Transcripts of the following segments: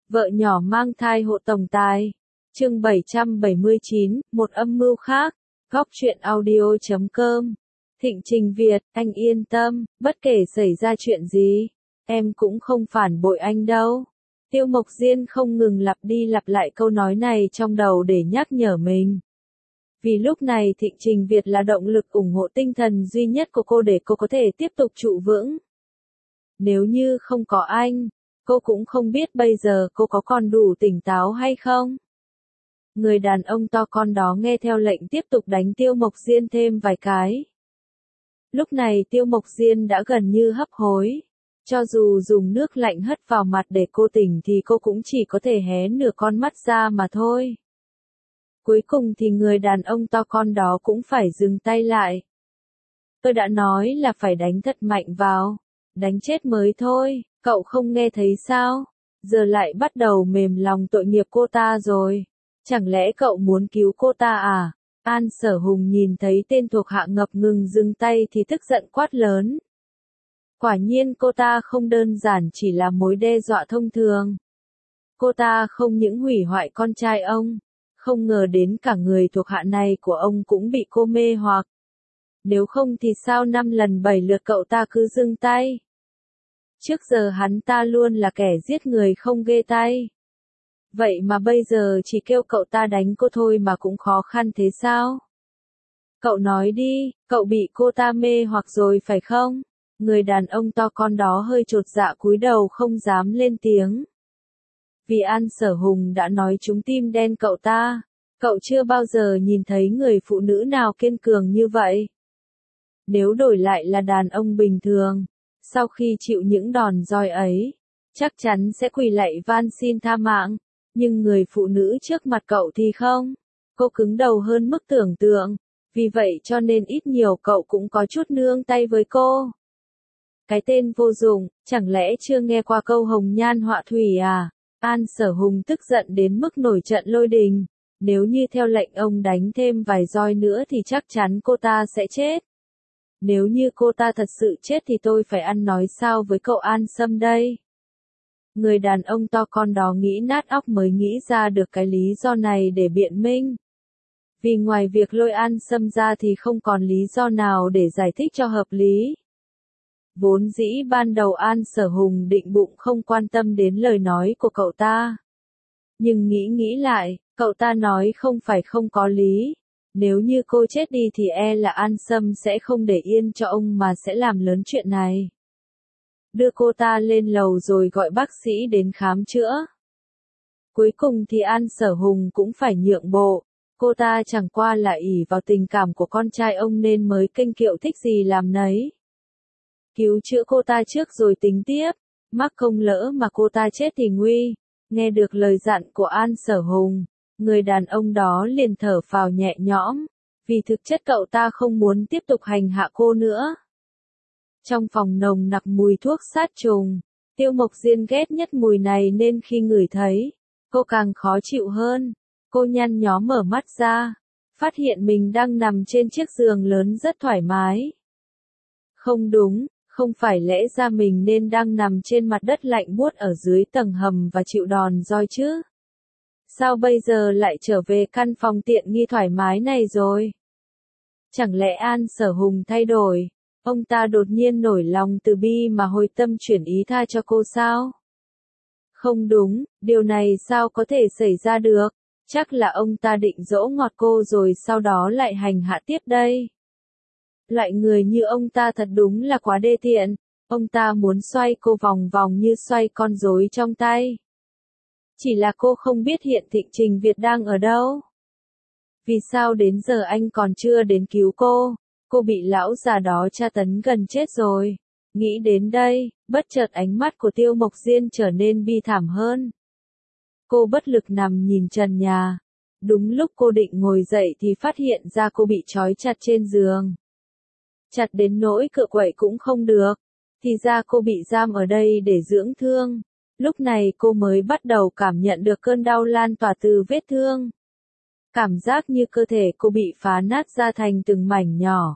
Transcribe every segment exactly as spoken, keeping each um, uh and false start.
Vợ nhỏ mang thai hộ tổng tài. Chương bảy trăm bảy mươi chín, một âm mưu khác. Góc truyện audio chấm com. Thịnh Trình Việt, anh yên tâm, bất kể xảy ra chuyện gì, em cũng không phản bội anh đâu. Tiêu Mộc Diên không ngừng lặp đi lặp lại câu nói này trong đầu để nhắc nhở mình. Vì lúc này Thịnh Trình Việt là động lực ủng hộ tinh thần duy nhất của cô để cô có thể tiếp tục trụ vững. Nếu như không có anh, cô cũng không biết bây giờ cô có còn đủ tỉnh táo hay không. Người đàn ông to con đó nghe theo lệnh tiếp tục đánh Tiêu Mộc Diên thêm vài cái. Lúc này Tiêu Mộc Diên đã gần như hấp hối. Cho dù dùng nước lạnh hất vào mặt để cô tỉnh thì cô cũng chỉ có thể hé nửa con mắt ra mà thôi. Cuối cùng thì người đàn ông to con đó cũng phải dừng tay lại. Tôi đã nói là phải đánh thật mạnh vào. Đánh chết mới thôi, cậu không nghe thấy sao? Giờ lại bắt đầu mềm lòng tội nghiệp cô ta rồi. Chẳng lẽ cậu muốn cứu cô ta à? An Sở Hùng nhìn thấy tên thuộc hạ ngập ngừng dừng tay thì tức giận quát lớn. Quả nhiên cô ta không đơn giản chỉ là mối đe dọa thông thường. Cô ta không những hủy hoại con trai ông, không ngờ đến cả người thuộc hạ này của ông cũng bị cô mê hoặc. Nếu không thì sao năm lần bảy lượt cậu ta cứ dừng tay? Trước giờ hắn ta luôn là kẻ giết người không ghê tay. Vậy mà bây giờ chỉ kêu cậu ta đánh cô thôi mà cũng khó khăn thế sao? Cậu nói đi, cậu bị cô ta mê hoặc rồi phải không? Người đàn ông to con đó hơi chột dạ cúi đầu không dám lên tiếng. Vì An Sở Hùng đã nói trúng tim đen cậu ta. Cậu chưa bao giờ nhìn thấy người phụ nữ nào kiên cường như vậy. Nếu đổi lại là đàn ông bình thường, sau khi chịu những đòn roi ấy, chắc chắn sẽ quỳ lạy van xin tha mạng. Nhưng người phụ nữ trước mặt cậu thì không. Cô cứng đầu hơn mức tưởng tượng. Vì vậy cho nên ít nhiều cậu cũng có chút nương tay với cô. Cái tên vô dụng, chẳng lẽ chưa nghe qua câu hồng nhan họa thủy à? An Sở Hùng tức giận đến mức nổi trận lôi đình. Nếu như theo lệnh ông đánh thêm vài roi nữa thì chắc chắn cô ta sẽ chết. Nếu như cô ta thật sự chết thì tôi phải ăn nói sao với cậu An Sâm đây? Người đàn ông to con đó nghĩ nát óc mới nghĩ ra được cái lý do này để biện minh. Vì ngoài việc lôi An Sâm ra thì không còn lý do nào để giải thích cho hợp lý. Vốn dĩ ban đầu An Sở Hùng định bụng không quan tâm đến lời nói của cậu ta. Nhưng nghĩ nghĩ lại, cậu ta nói không phải không có lý. Nếu như cô chết đi thì e là An Sâm sẽ không để yên cho ông mà sẽ làm lớn chuyện này. Đưa cô ta lên lầu rồi gọi bác sĩ đến khám chữa. Cuối cùng thì An Sở Hùng cũng phải nhượng bộ. Cô ta chẳng qua là ỷ vào tình cảm của con trai ông nên mới kênh kiệu thích gì làm nấy. Cứu chữa cô ta trước rồi tính tiếp. Mắc công lỡ mà cô ta chết thì nguy. Nghe được lời dặn của An Sở Hùng, người đàn ông đó liền thở phào nhẹ nhõm. Vì thực chất cậu ta không muốn tiếp tục hành hạ cô nữa. Trong phòng nồng nặc mùi thuốc sát trùng, Tiêu Mộc Diên ghét nhất mùi này nên khi ngửi thấy, cô càng khó chịu hơn. Cô nhăn nhó mở mắt ra, phát hiện mình đang nằm trên chiếc giường lớn rất thoải mái. Không đúng, không phải lẽ ra mình nên đang nằm trên mặt đất lạnh buốt ở dưới tầng hầm và chịu đòn roi chứ? Sao bây giờ lại trở về căn phòng tiện nghi thoải mái này rồi? Chẳng lẽ An Sở Hùng thay đổi? Ông ta đột nhiên nổi lòng từ bi mà hồi tâm chuyển ý tha cho cô sao? Không đúng, điều này sao có thể xảy ra được? Chắc là ông ta định dỗ ngọt cô rồi sau đó lại hành hạ tiếp đây. Loại người như ông ta thật đúng là quá đê tiện. Ông ta muốn xoay cô vòng vòng như xoay con rối trong tay. Chỉ là cô không biết hiện Thịnh Trình Việt đang ở đâu. Vì sao đến giờ anh còn chưa đến cứu cô? Cô bị lão già đó tra tấn gần chết rồi. Nghĩ đến đây, bất chợt ánh mắt của Tiêu Mộc Diên trở nên bi thảm hơn. Cô bất lực nằm nhìn trần nhà. Đúng lúc cô định ngồi dậy thì phát hiện ra cô bị trói chặt trên giường. Chặt đến nỗi cựa quậy cũng không được. Thì ra cô bị giam ở đây để dưỡng thương. Lúc này cô mới bắt đầu cảm nhận được cơn đau lan tỏa từ vết thương. Cảm giác như cơ thể cô bị phá nát ra thành từng mảnh nhỏ.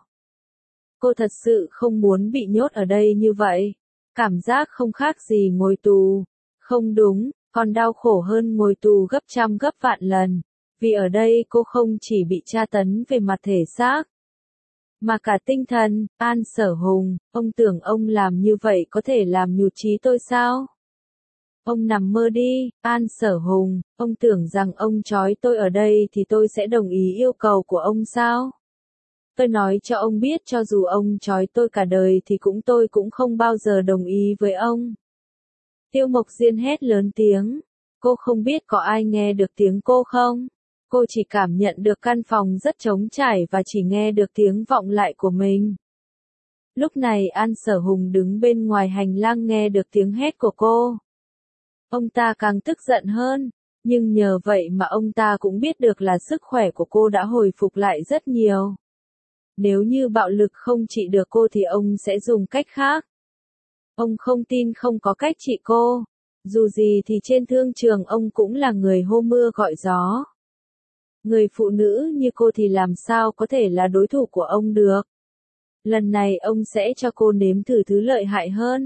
Cô thật sự không muốn bị nhốt ở đây như vậy. Cảm giác không khác gì ngồi tù. Không đúng, còn đau khổ hơn ngồi tù gấp trăm gấp vạn lần, vì ở đây cô không chỉ bị tra tấn về mặt thể xác, mà cả tinh thần. An Sở Hùng, ông tưởng ông làm như vậy có thể làm nhụt chí tôi sao? Ông nằm mơ đi. An Sở Hùng, ông tưởng rằng ông trói tôi ở đây thì tôi sẽ đồng ý yêu cầu của ông sao? Tôi nói cho ông biết cho dù ông trói tôi cả đời thì cũng tôi cũng không bao giờ đồng ý với ông. Tiêu Mộc Diên hét lớn tiếng. Cô không biết có ai nghe được tiếng cô không? Cô chỉ cảm nhận được căn phòng rất trống trải và chỉ nghe được tiếng vọng lại của mình. Lúc này An Sở Hùng đứng bên ngoài hành lang nghe được tiếng hét của cô. Ông ta càng tức giận hơn, nhưng nhờ vậy mà ông ta cũng biết được là sức khỏe của cô đã hồi phục lại rất nhiều. Nếu như bạo lực không trị được cô thì ông sẽ dùng cách khác. Ông không tin không có cách trị cô. Dù gì thì trên thương trường ông cũng là người hô mưa gọi gió. Người phụ nữ như cô thì làm sao có thể là đối thủ của ông được. Lần này ông sẽ cho cô nếm thử thứ lợi hại hơn.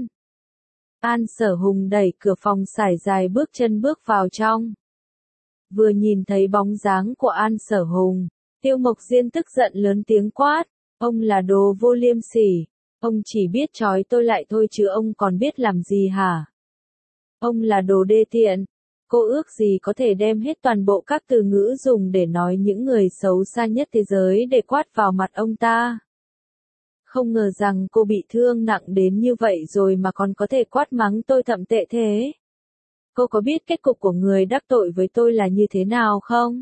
An Sở Hùng đẩy cửa phòng sải dài bước chân bước vào trong. Vừa nhìn thấy bóng dáng của An Sở Hùng, Tiêu Mộc Diên tức giận lớn tiếng quát. Ông là đồ vô liêm sỉ. Ông chỉ biết trói tôi lại thôi chứ ông còn biết làm gì hả? Ông là đồ đê tiện. Cô ước gì có thể đem hết toàn bộ các từ ngữ dùng để nói những người xấu xa nhất thế giới để quát vào mặt ông ta. Không ngờ rằng cô bị thương nặng đến như vậy rồi mà còn có thể quát mắng tôi thậm tệ thế. Cô có biết kết cục của người đắc tội với tôi là như thế nào không?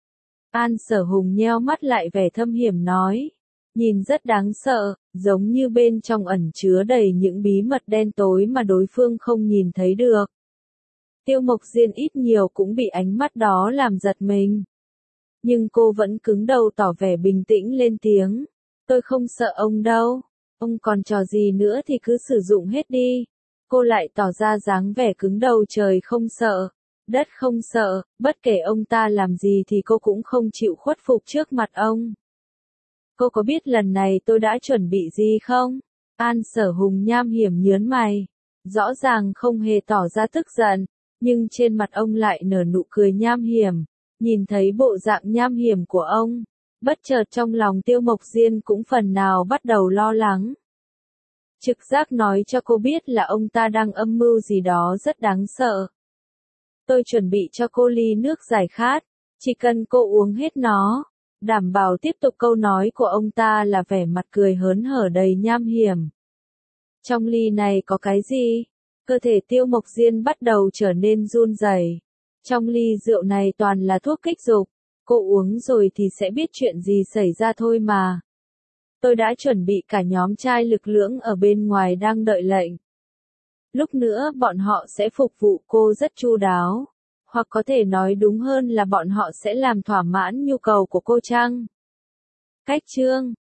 An Sở Hùng nheo mắt lại vẻ thâm hiểm nói. Nhìn rất đáng sợ, giống như bên trong ẩn chứa đầy những bí mật đen tối mà đối phương không nhìn thấy được. Tiêu Mộc Diên ít nhiều cũng bị ánh mắt đó làm giật mình. Nhưng cô vẫn cứng đầu tỏ vẻ bình tĩnh lên tiếng. Tôi không sợ ông đâu. Ông còn trò gì nữa thì cứ sử dụng hết đi. Cô lại tỏ ra dáng vẻ cứng đầu trời không sợ, đất không sợ, bất kể ông ta làm gì thì cô cũng không chịu khuất phục trước mặt ông. Cô có biết lần này tôi đã chuẩn bị gì không? An Sở Hùng nham hiểm nhớn mày. Rõ ràng không hề tỏ ra tức giận, nhưng trên mặt ông lại nở nụ cười nham hiểm. Nhìn thấy bộ dạng nham hiểm của ông, bất chợt trong lòng Tiêu Mộc Diên cũng phần nào bắt đầu lo lắng. Trực giác nói cho cô biết là ông ta đang âm mưu gì đó rất đáng sợ. Tôi chuẩn bị cho cô ly nước giải khát, chỉ cần cô uống hết nó. Đảm bảo tiếp tục câu nói của ông ta là vẻ mặt cười hớn hở đầy nham hiểm. Trong ly này có cái gì? Cơ thể Tiêu Mộc Diên bắt đầu trở nên run rẩy. Trong ly rượu này toàn là thuốc kích dục. Cô uống rồi thì sẽ biết chuyện gì xảy ra thôi mà. Tôi đã chuẩn bị cả nhóm trai lực lưỡng ở bên ngoài đang đợi lệnh. Lúc nữa bọn họ sẽ phục vụ cô rất chu đáo. Hoặc có thể nói đúng hơn là bọn họ sẽ làm thỏa mãn nhu cầu của cô chăng? Cách chương